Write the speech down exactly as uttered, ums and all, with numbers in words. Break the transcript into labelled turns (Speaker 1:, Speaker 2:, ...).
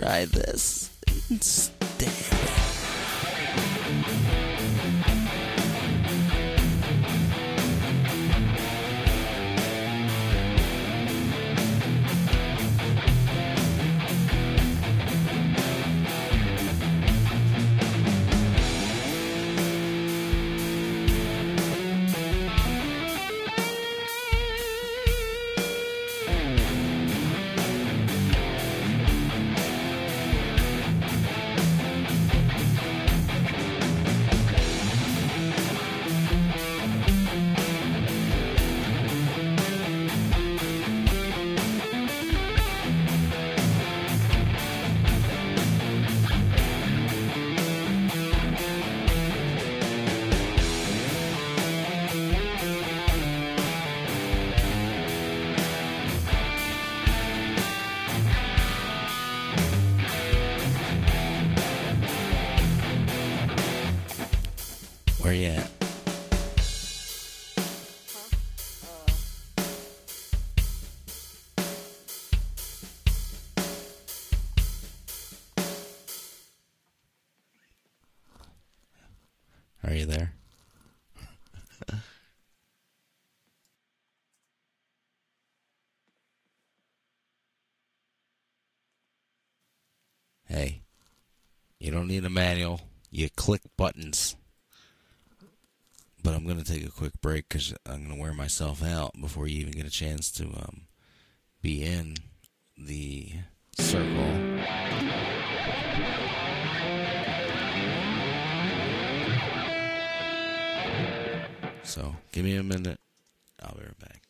Speaker 1: try this instead. Where you at? Are you there? Hey, you don't need a manual. You click buttons. But I'm going to take a quick break because I'm going to wear myself out before you even get a chance to um, be in the circle. So, give me a minute. I'll be right back.